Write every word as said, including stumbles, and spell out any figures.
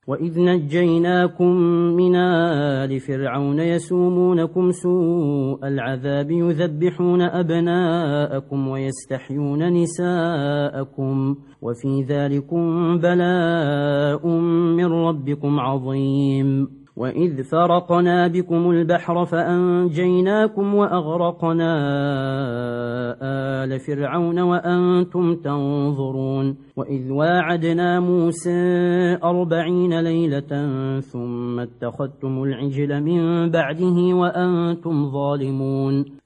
وإذ نجيناكم من آل فرعون يسومونكم سوء العذاب يذبحون أبناءكم ويستحيون نساءكم وفي ذلكم بلاء من ربكم عظيم. وإذ فرقنا بكم البحر فأنجيناكم وأغرقنا آل فرعون وأنتم تنظرون. وإذ واعدنا موسى أربعين ليلة ثم اتخذتم العجل من بعده وأنتم ظالمون.